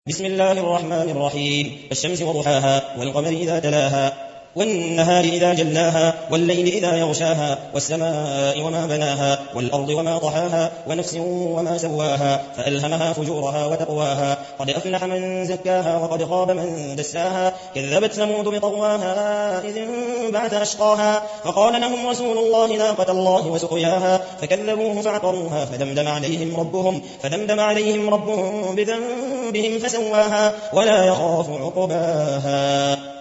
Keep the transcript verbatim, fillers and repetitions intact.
بسم الله الرحمن الرحيم. الشمس وضحاها والقمر إذا تلاها والنهار إذا جلاها والليل إذا يغشاها والسماء وما بناها والأرض وما طحاها ونفس وما سواها فألهمها فجورها وتقواها قد أفلح من زكاها وقد خاب من دساها كذبت ثمود بطغواها إذ انبعث أشقاها فقال لهم رسول الله ناقة الله وسقياها فكذبوه فعقروها فدمدم عليهم ربهم, فدمدم عليهم ربهم بذنبهم فسواها ولا يخاف عقباها.